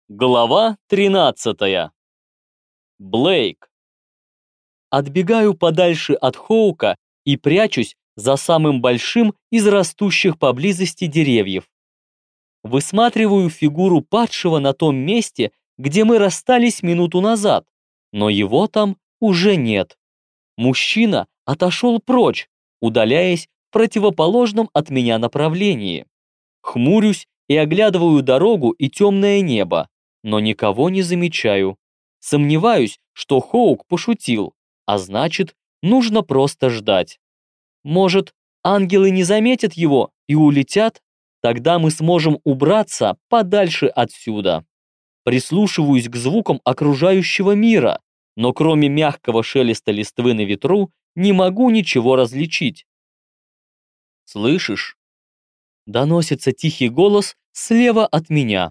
Глава 13. Блейк. Отбегаю подальше от Хоука и прячусь за самым большим из растущих поблизости деревьев. Высматриваю фигуру падшего на том месте, где мы расстались минуту назад, но его там уже нет. Мужчина отошел прочь, удаляясь в противоположном от меня направлении. Хмурюсь и оглядываю дорогу и темное небо, но никого не замечаю. Сомневаюсь, что Хоук пошутил, а значит, нужно просто ждать. Может, ангелы не заметят его и улетят? Тогда мы сможем убраться подальше отсюда. Прислушиваюсь к звукам окружающего мира, но кроме мягкого шелеста листвы на ветру не могу ничего различить. «Слышишь?» Доносится тихий голос слева от меня.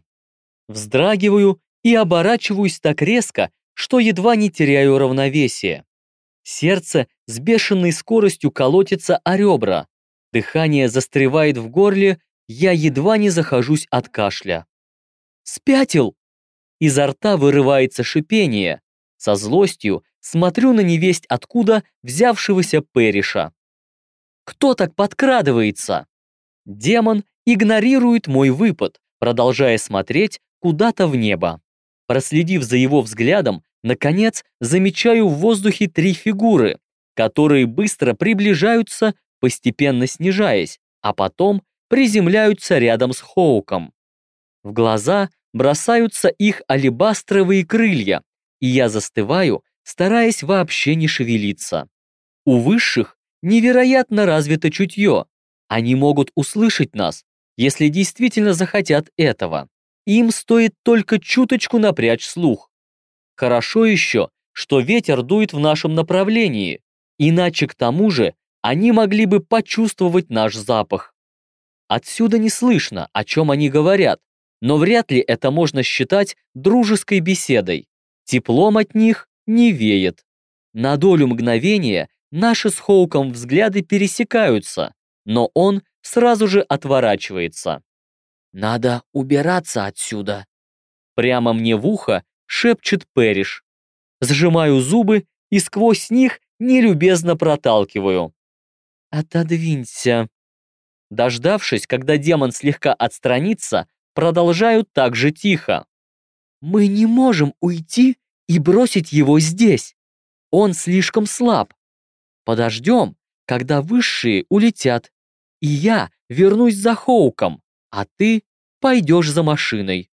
Вздрагиваю и оборачиваюсь так резко, что едва не теряю равновесие. Сердце с бешеной скоростью колотится о ребра. Дыхание застревает в горле, я едва не захожусь от кашля. «Спятил!» Изо рта вырывается шипение. Со злостью смотрю на невесть откуда взявшегося Перриша. «Кто так подкрадывается?» Демон игнорирует мой выпад, продолжая смотреть куда-то в небо. Проследив за его взглядом, наконец замечаю в воздухе три фигуры, которые быстро приближаются, постепенно снижаясь, а потом приземляются рядом с Хоуком. В глаза бросаются их алебастровые крылья, и я застываю, стараясь вообще не шевелиться. У высших невероятно развито чутье. Они могут услышать нас, если действительно захотят этого. Им стоит только чуточку напрячь слух. Хорошо еще, что ветер дует в нашем направлении, иначе к тому же они могли бы почувствовать наш запах. Отсюда не слышно, о чем они говорят, но вряд ли это можно считать дружеской беседой. Теплом от них не веет. На долю мгновения наши с Хоуком взгляды пересекаются, но он сразу же отворачивается. «Надо убираться отсюда», — прямо мне в ухо шепчет Перриш. Сжимаю зубы и сквозь них нелюбезно проталкиваю. «Отодвинься». Дождавшись, когда демон слегка отстранится, продолжаю так же тихо. «Мы не можем уйти и бросить его здесь. Он слишком слаб. Подождем, когда высшие улетят, и я вернусь за Хоуком, а ты пойдешь за машиной».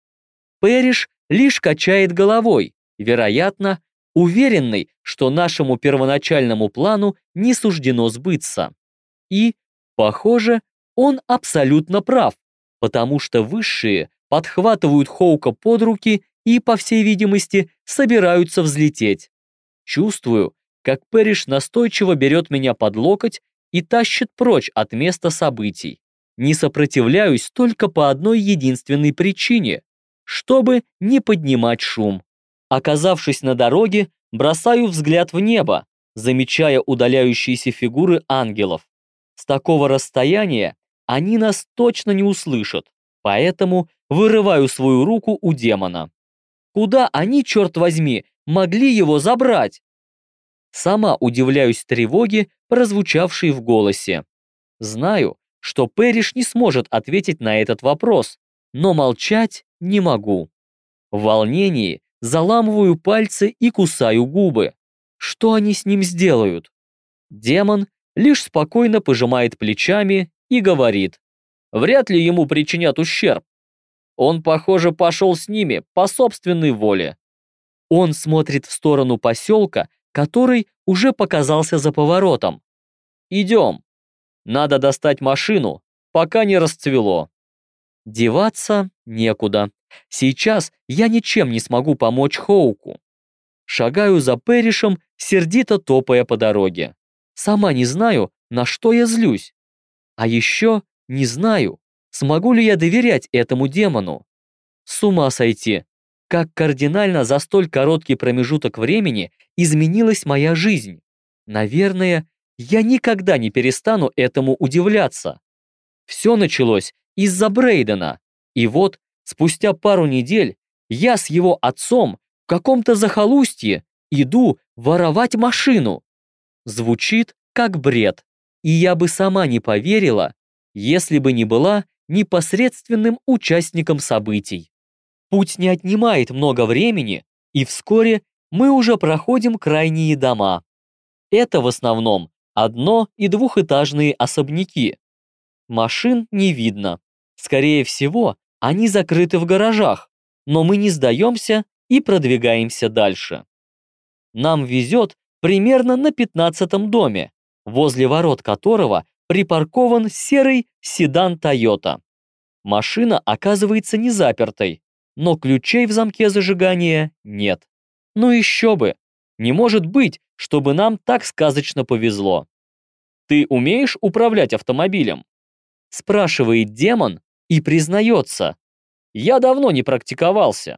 Перриш лишь качает головой, вероятно, уверенный, что нашему первоначальному плану не суждено сбыться. И, похоже, он абсолютно прав, потому что высшие подхватывают Хоука под руки и, по всей видимости, собираются взлететь. Чувствую, как Перриш настойчиво берет меня под локоть и тащит прочь от места событий. Не сопротивляюсь только по одной единственной причине, чтобы не поднимать шум. Оказавшись на дороге, бросаю взгляд в небо, замечая удаляющиеся фигуры ангелов. С такого расстояния они нас точно не услышат, поэтому вырываю свою руку у демона. Куда они, черт возьми, могли его забрать? Сама удивляюсь тревоге, прозвучавшей в голосе. Знаю, что Перриш не сможет ответить на этот вопрос, но молчать не могу. В волнении заламываю пальцы и кусаю губы. Что они с ним сделают? Демон лишь спокойно пожимает плечами и говорит: вряд ли ему причинят ущерб. Он, похоже, пошел с ними по собственной воле. Он смотрит в сторону поселка, который уже показался за поворотом. Идем. Надо достать машину, пока не расцвело. Деваться некуда. Сейчас я ничем не смогу помочь Хоуку. Шагаю за Перришем, сердито топая по дороге. Сама не знаю, на что я злюсь. А еще не знаю, смогу ли я доверять этому демону. С ума сойти, как кардинально за столь короткий промежуток времени изменилась моя жизнь. Наверное, я никогда не перестану этому удивляться. Все началось из-за Брейдена, и вот спустя пару недель Я с его отцом в каком-то захолустье иду воровать машину. Звучит как бред, и я бы сама не поверила, если бы не была непосредственным участником событий. Путь не отнимает много времени, и вскоре мы уже проходим крайние дома. Это в основном одно- и двухэтажные особняки. Машин не видно. Скорее всего, они закрыты в гаражах, но мы не сдаемся и продвигаемся дальше. Нам везет примерно на 15-м доме, возле ворот которого припаркован серый седан Toyota. Машина оказывается не запертой, но ключей в замке зажигания нет. Ну еще бы! Не может быть, чтобы нам так сказочно повезло. «Ты умеешь управлять автомобилем?» Спрашивает демон и признается. «Я давно не практиковался».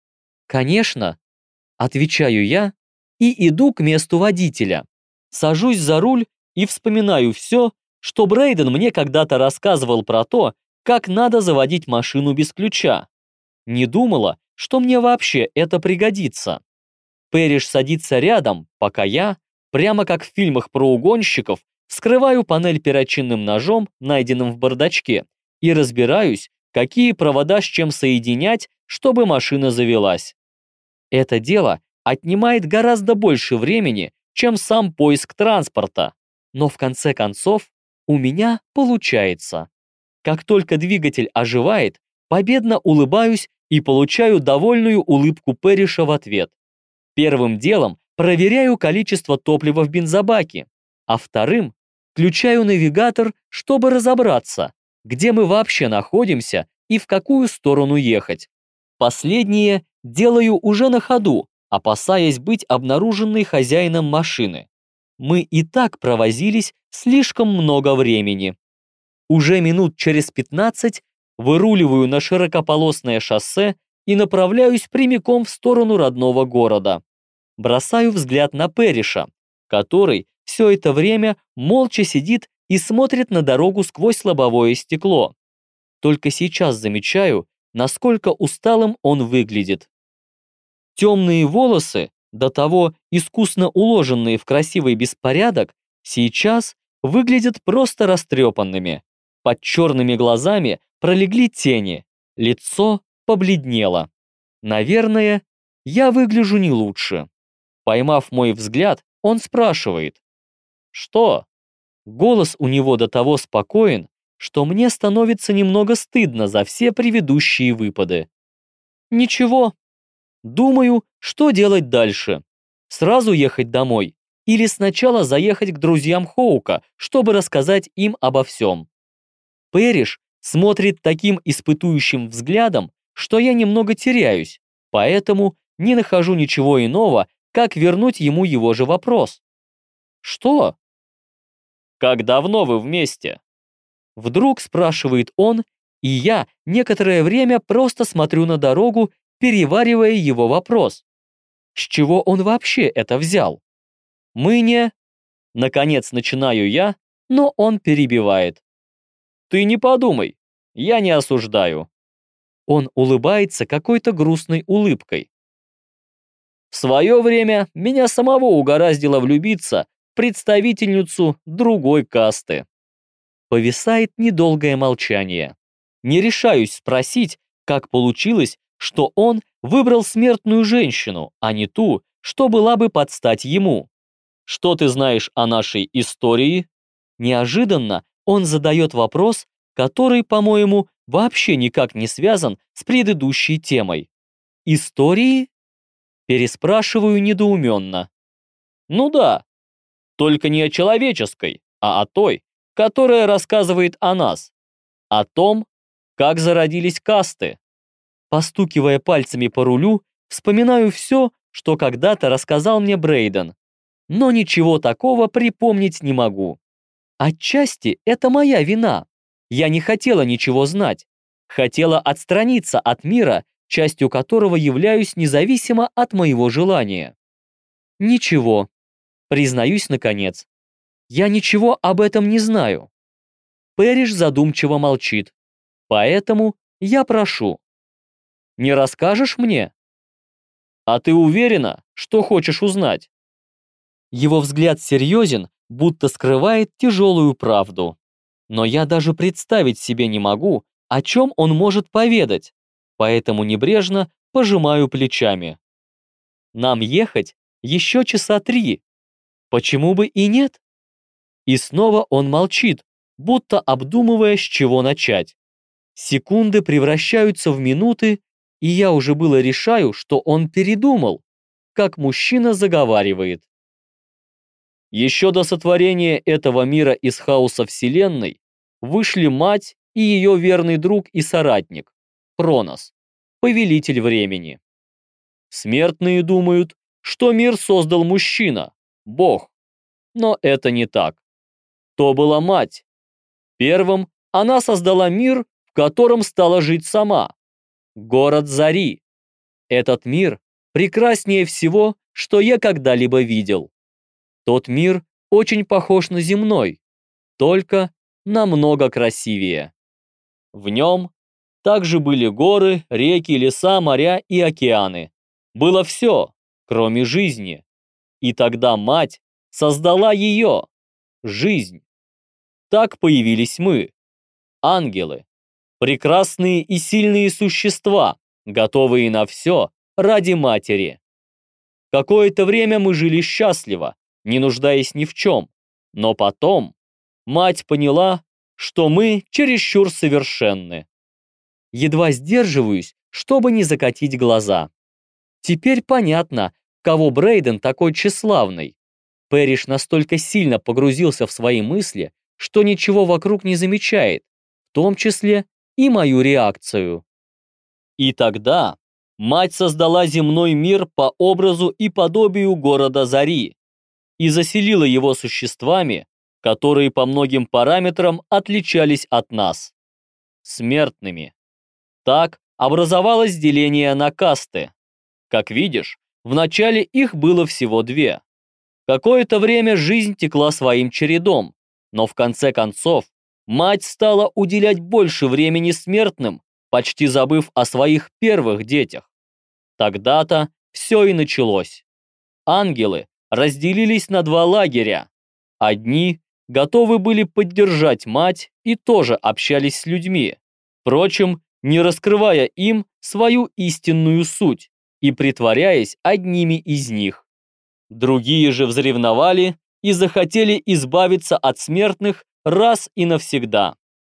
«Конечно», отвечаю я и иду к месту водителя. Сажусь за руль и вспоминаю все, что Брейден мне когда-то рассказывал про то, как надо заводить машину без ключа. Не думала, что мне вообще это пригодится. Пэриш садится рядом, пока я, прямо как в фильмах про угонщиков, вскрываю панель перочинным ножом, найденным в бардачке, и разбираюсь, какие провода с чем соединять, чтобы машина завелась. Это дело отнимает гораздо больше времени, чем сам поиск транспорта, но в конце концов у меня получается. Как только двигатель оживает, победно улыбаюсь и получаю довольную улыбку Пэриша в ответ. Первым делом проверяю количество топлива в бензобаке, а вторым включаю навигатор, чтобы разобраться, где мы вообще находимся и в какую сторону ехать. Последнее делаю уже на ходу, опасаясь быть обнаруженной хозяином машины. Мы и так провозились слишком много времени. Уже минут через 15 выруливаю на широкополосное шоссе и направляюсь прямиком в сторону родного города. Бросаю взгляд на Пэриша, который все это время молча сидит и смотрит на дорогу сквозь лобовое стекло. Только сейчас замечаю, насколько усталым он выглядит. Темные волосы, до того искусно уложенные в красивый беспорядок, сейчас выглядят просто растрепанными. Под черными глазами пролегли тени, лицо побледнело. Наверное, я выгляжу не лучше. Поймав мой взгляд, он спрашивает: «Что?» Голос у него до того спокоен, что мне становится немного стыдно за все предыдущие выпады. «Ничего. Думаю, что делать дальше. Сразу ехать домой или сначала заехать к друзьям Хоука, чтобы рассказать им обо всем?» Пэриш смотрит таким испытующим взглядом, что я немного теряюсь, поэтому не нахожу ничего иного, как вернуть ему его же вопрос. «Что?» «Как давно вы вместе?» Вдруг спрашивает он, и я некоторое время просто смотрю на дорогу, переваривая его вопрос. С чего он вообще это взял? Мы не... Наконец начинаю я, но он перебивает. «Ты не подумай, я не осуждаю». Он улыбается какой-то грустной улыбкой. «В свое время меня самого угораздило влюбиться в представительницу другой касты». Повисает недолгое молчание. Не решаюсь спросить, как получилось, что он выбрал смертную женщину, а не ту, что была бы под стать ему. «Что ты знаешь о нашей истории?» Неожиданно он задает вопрос, который, по-моему, вообще никак не связан с предыдущей темой. «Истории?» Переспрашиваю недоуменно. «Ну да, только не о человеческой, а о той, которая рассказывает о нас, о том, как зародились касты». Постукивая пальцами по рулю, вспоминаю все, что когда-то рассказал мне Брейден, но ничего такого припомнить не могу. Отчасти это моя вина. Я не хотела ничего знать. Хотела отстраниться от мира, частью которого являюсь независимо от моего желания. Ничего. Признаюсь, наконец. Я ничего об этом не знаю. Пэриш задумчиво молчит. Поэтому я прошу. Не расскажешь мне? А ты уверена, что хочешь узнать? Его взгляд серьезен, будто скрывает тяжелую правду. Но я даже представить себе не могу, о чем он может поведать, поэтому небрежно пожимаю плечами. Нам ехать еще часа 3. Почему бы и нет? И снова он молчит, будто обдумывая, с чего начать. Секунды превращаются в минуты, и я уже было решаю, что он передумал, как мужчина заговаривает. Еще до сотворения этого мира из хаоса Вселенной вышли мать и ее верный друг и соратник, Хронос, повелитель времени. Смертные думают, что мир создал мужчина, Бог, но это не так. То была мать. Первым она создала мир, в котором стала жить сама. Город Зари. Этот мир прекраснее всего, что я когда-либо видел. Тот мир очень похож на земной, только намного красивее. В нем также были горы, реки, леса, моря и океаны. Было все, кроме жизни. И тогда мать создала ее, жизнь. Так появились мы, ангелы, прекрасные и сильные существа, готовые на все ради матери. Какое-то время мы жили счастливо, не нуждаясь ни в чем, но потом мать поняла, что мы чересчур совершенны. Едва сдерживаюсь, чтобы не закатить глаза. Теперь понятно, кого Брейден такой тщеславный. Пэриш настолько сильно погрузился в свои мысли, что ничего вокруг не замечает, в том числе и мою реакцию. И тогда мать создала земной мир по образу и подобию города Зари и заселила его существами, которые по многим параметрам отличались от нас. Смертными. Так образовалось деление на касты. Как видишь, вначале их было всего 2. Какое-то время жизнь текла своим чередом, но в конце концов мать стала уделять больше времени смертным, почти забыв о своих первых детях. Тогда-то все и началось. Ангелы разделились на 2 лагеря. Одни готовы были поддержать мать и тоже общались с людьми, впрочем, не раскрывая им свою истинную суть и притворяясь одними из них. Другие же взревновали и захотели избавиться от смертных раз и навсегда.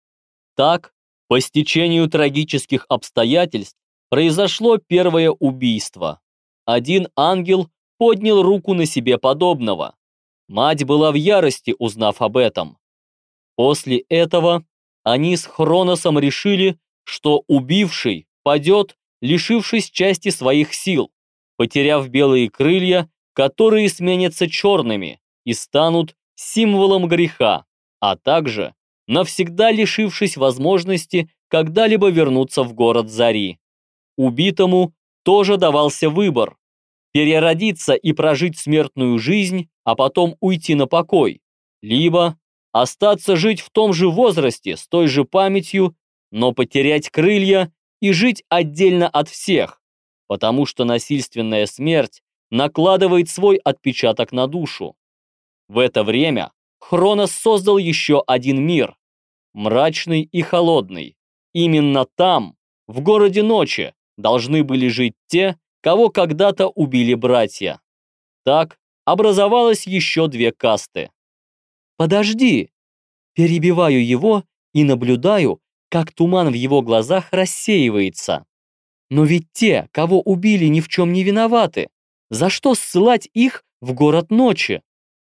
Так, по стечению трагических обстоятельств, произошло первое убийство. Один ангел поднял руку на себе подобного. Мать была в ярости, узнав об этом. После этого они с Хроносом решили, что убивший падет, лишившись части своих сил, потеряв белые крылья, которые сменятся черными и станут символом греха, а также навсегда лишившись возможности когда-либо вернуться в город Зари. Убитому тоже давался выбор – переродиться и прожить смертную жизнь, а потом уйти на покой, либо остаться жить в том же возрасте с той же памятью, но потерять крылья и жить отдельно от всех, потому что насильственная смерть накладывает свой отпечаток на душу. В это время Хронос создал еще один мир, мрачный и холодный. Именно там, в городе ночи, должны были жить те, кого когда-то убили братья. Так образовалось еще 2 касты. «Подожди!» Перебиваю его и наблюдаю, как туман в его глазах рассеивается. Но ведь те, кого убили, ни в чем не виноваты. За что ссылать их в город ночи?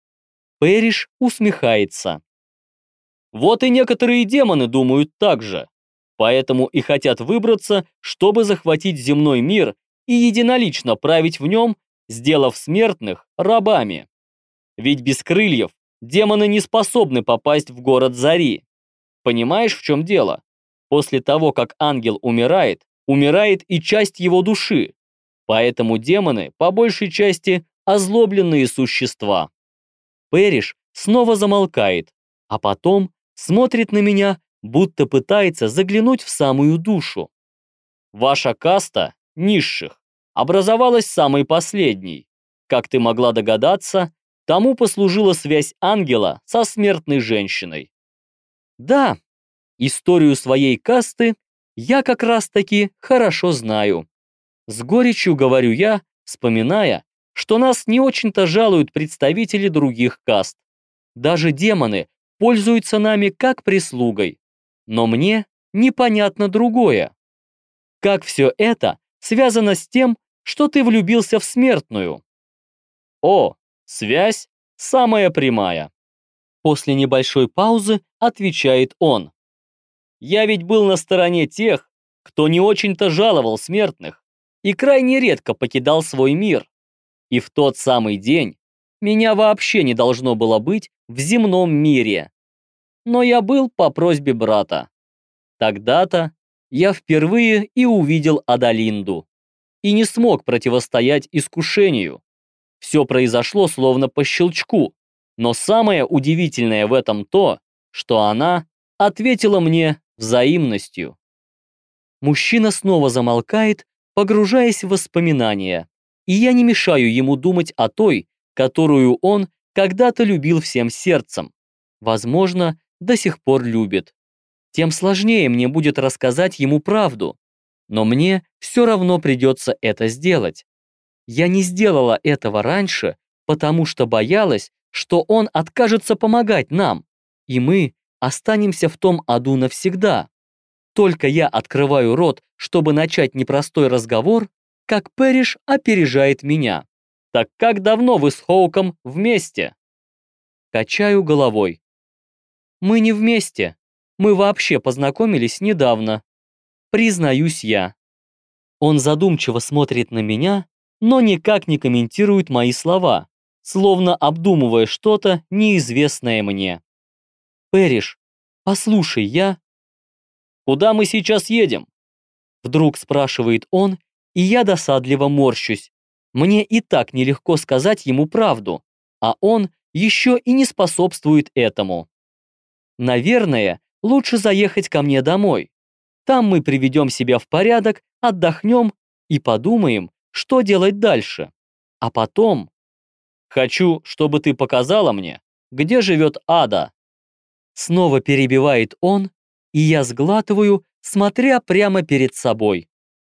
Пэриш усмехается. Вот и некоторые демоны думают так же. Поэтому и хотят выбраться, чтобы захватить земной мир и единолично править в нем, сделав смертных рабами. Ведь без крыльев демоны не способны попасть в город Зари. Понимаешь, в чем дело? После того, как ангел умирает, умирает и часть его души. Поэтому демоны, по большей части, озлобленные существа. Пэриш снова замолкает, а потом смотрит на меня, будто пытается заглянуть в самую душу. Ваша каста, низших, образовалась самой последней. Как ты могла догадаться, тому послужила связь ангела со смертной женщиной. Да, историю своей касты я как раз-таки хорошо знаю. С горечью говорю я, вспоминая, что нас не очень-то жалуют представители других каст. Даже демоны пользуются нами как прислугой. Но мне непонятно другое. Как все это связано с тем, что ты влюбился в смертную? О, связь самая прямая. После небольшой паузы отвечает он. Я ведь был на стороне тех, кто не очень-то жаловал смертных и крайне редко покидал свой мир. И в тот самый день меня вообще не должно было быть в земном мире. Но я был по просьбе брата. Тогда-то я впервые и увидел Адалинду. И не смог противостоять искушению. Все произошло словно по щелчку. Но самое удивительное в этом то, что она ответила мне взаимностью. Мужчина снова замолкает, погружаясь в воспоминания. И я не мешаю ему думать о той, которую он когда-то любил всем сердцем. Возможно, до сих пор любит. Тем сложнее мне будет рассказать ему правду. Но мне все равно придется это сделать. Я не сделала этого раньше, потому что боялась, что он откажется помогать нам, и мы останемся в том аду навсегда. Только я открываю рот, чтобы начать непростой разговор, как Пэриш опережает меня. Так как давно вы с Хоуком вместе? Качаю головой. Мы не вместе. Мы вообще познакомились недавно. Признаюсь я. Он задумчиво смотрит на меня, но никак не комментирует мои слова, словно обдумывая что-то неизвестное мне. Пэриш, послушай, я... Куда мы сейчас едем? Вдруг спрашивает он, и я досадливо морщусь. Мне и так нелегко сказать ему правду, а он еще и не способствует этому. Наверное, лучше заехать ко мне домой. Там мы приведем себя в порядок, отдохнем и подумаем, что делать дальше. А потом... Хочу, чтобы ты показала мне, где живет Ада. Снова перебивает он, и я сглатываю, смотря прямо перед собой.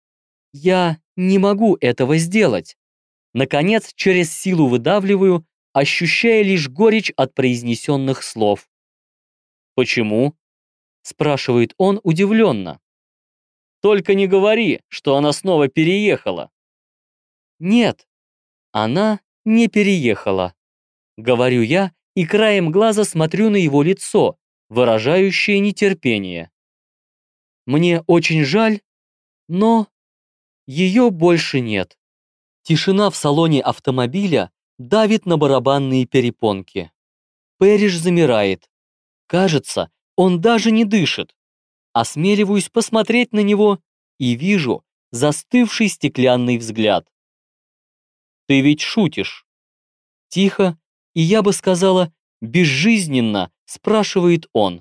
Я не могу этого сделать. Наконец, через силу выдавливаю, ощущая лишь горечь от произнесенных слов. «Почему?» – спрашивает он удивленно. «Только не говори, что она снова переехала». «Нет, она не переехала», – говорю я и краем глаза смотрю на его лицо, выражающее нетерпение. «Мне очень жаль, но ее больше нет». Тишина в салоне автомобиля давит на барабанные перепонки. Пэриш замирает. Кажется, он даже не дышит. Осмеливаюсь посмотреть на него и вижу застывший стеклянный взгляд. «Ты ведь шутишь?» Тихо, и я бы сказала, безжизненно, спрашивает он.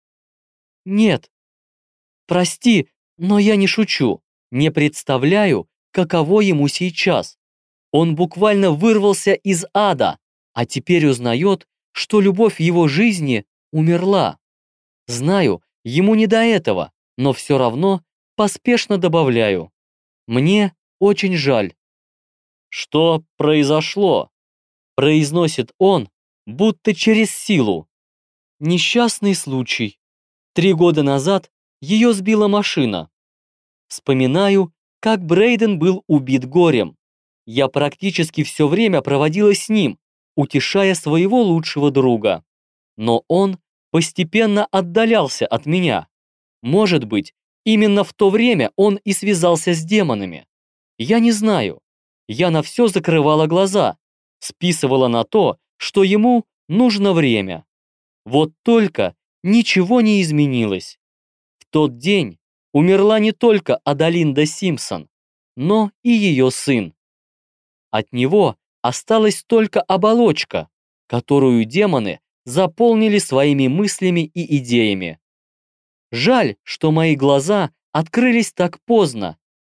«Нет, прости, но я не шучу. Не представляю, каково ему сейчас. Он буквально вырвался из ада, а теперь узнает, что любовь в его жизни умерла. Знаю, ему не до этого, но все равно поспешно добавляю. Мне очень жаль». «Что произошло?» произносит он, будто через силу. Несчастный случай. 3 года назад ее сбила машина. Вспоминаю, как Брейден был убит горем. Я практически все время проводила с ним, утешая своего лучшего друга. Но он постепенно отдалялся от меня. Может быть, именно в то время он и связался с демонами. Я не знаю. Я на все закрывала глаза, списывала на то, что ему нужно время. Вот только ничего не изменилось. В тот день умерла не только Адалинда Симпсон, но и ее сын. От него осталась только оболочка, которую демоны заполнили своими мыслями и идеями. Жаль, что мои глаза открылись так поздно,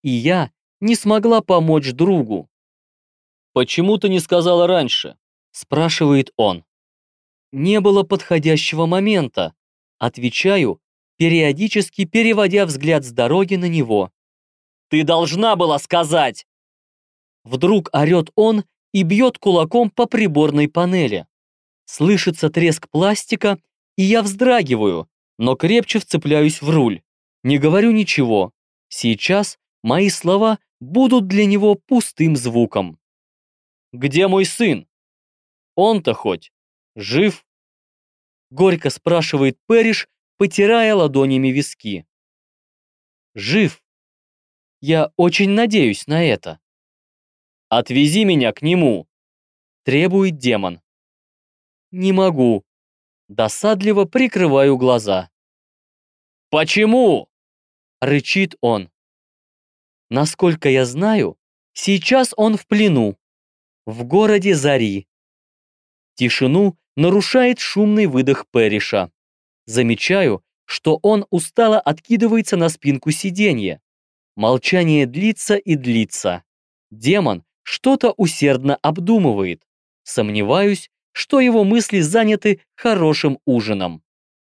и я не смогла помочь другу. «Почему ты не сказала раньше?» – спрашивает он. «Не было подходящего момента», – отвечаю, периодически переводя взгляд с дороги на него. «Ты должна была сказать!» Вдруг орет он и бьет кулаком по приборной панели. Слышится треск пластика, и я вздрагиваю, но крепче вцепляюсь в руль. Не говорю ничего. Сейчас мои слова будут для него пустым звуком. «Где мой сын? Он-то хоть жив?» Горько спрашивает Пэриш, потирая ладонями виски. «Жив. Я очень надеюсь на это». «Отвези меня к нему», — требует демон. «Не могу». Досадливо прикрываю глаза. «Почему?» — рычит он. Насколько я знаю, сейчас он в плену, в городе Зари. Тишину нарушает шумный выдох Пэриша. Замечаю, что он устало откидывается на спинку сиденья. Молчание длится и длится. Демон что-то усердно обдумывает. Сомневаюсь, что его мысли заняты хорошим ужином.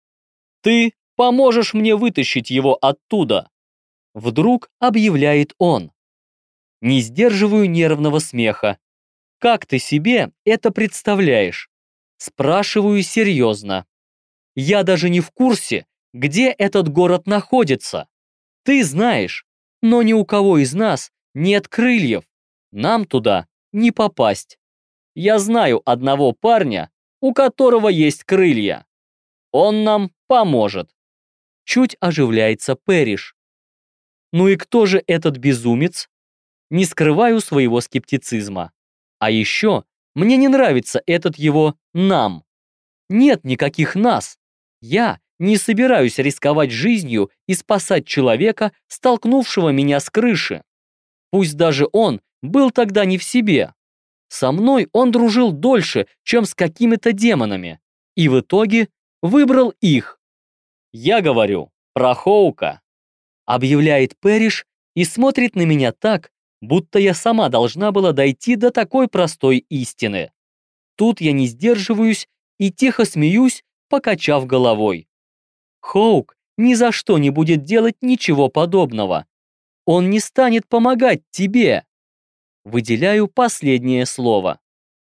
«Ты поможешь мне вытащить его оттуда!» Вдруг объявляет он. Не сдерживаю нервного смеха. «Как ты себе это представляешь?» Спрашиваю серьезно. «Я даже не в курсе, где этот город находится. Ты знаешь, но ни у кого из нас нет крыльев. Нам туда не попасть. Я знаю одного парня, у которого есть крылья. Он нам поможет». Чуть оживляется Пэриш. Ну и кто же этот безумец? Не скрываю своего скептицизма. А еще мне не нравится этот его «нам». Нет никаких «нас». Я не собираюсь рисковать жизнью и спасать человека, столкнувшего меня с крыши. Пусть даже он был тогда не в себе. Со мной он дружил дольше, чем с какими-то демонами. И в итоге выбрал их. Я говорю про Хоука. Объявляет Пэриш и смотрит на меня так, будто я сама должна была дойти до такой простой истины. Тут я не сдерживаюсь и тихо смеюсь, покачав головой. Хоук ни за что не будет делать ничего подобного. Он не станет помогать тебе. Выделяю последнее слово.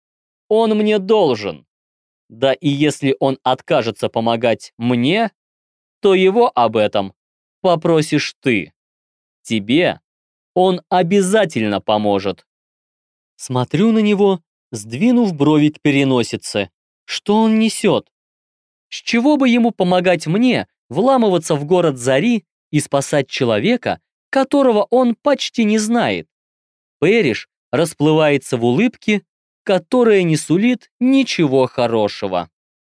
Он мне должен. Да и если он откажется помогать мне, то его об этом попросишь ты. Тебе он обязательно поможет. Смотрю на него, сдвинув брови к переносице. Что он несет? С чего бы ему помогать мне вламываться в город Зари и спасать человека, которого он почти не знает? Пэриш расплывается в улыбке, которая не сулит ничего хорошего.